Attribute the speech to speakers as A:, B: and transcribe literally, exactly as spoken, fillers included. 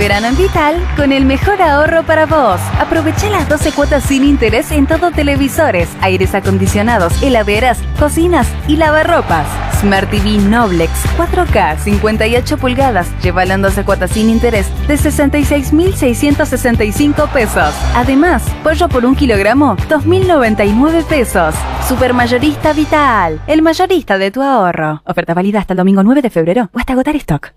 A: verano en Vital con el mejor ahorro para vos. Aprovecha las doce cuotas sin interés en todo: televisores, aires acondicionados, heladeras, cocinas y lavarropas. Smart T V Noblex cuatro K cincuenta y ocho pulgadas. Llévala en doce cuotas sin interés de sesenta y seis mil seiscientos sesenta y cinco pesos. Además, pollo por un kilogramo, dos mil noventa y nueve pesos. Supermayorista Vital, el mayorista de tu ahorro. Oferta válida hasta el domingo nueve de febrero o hasta agotar stock.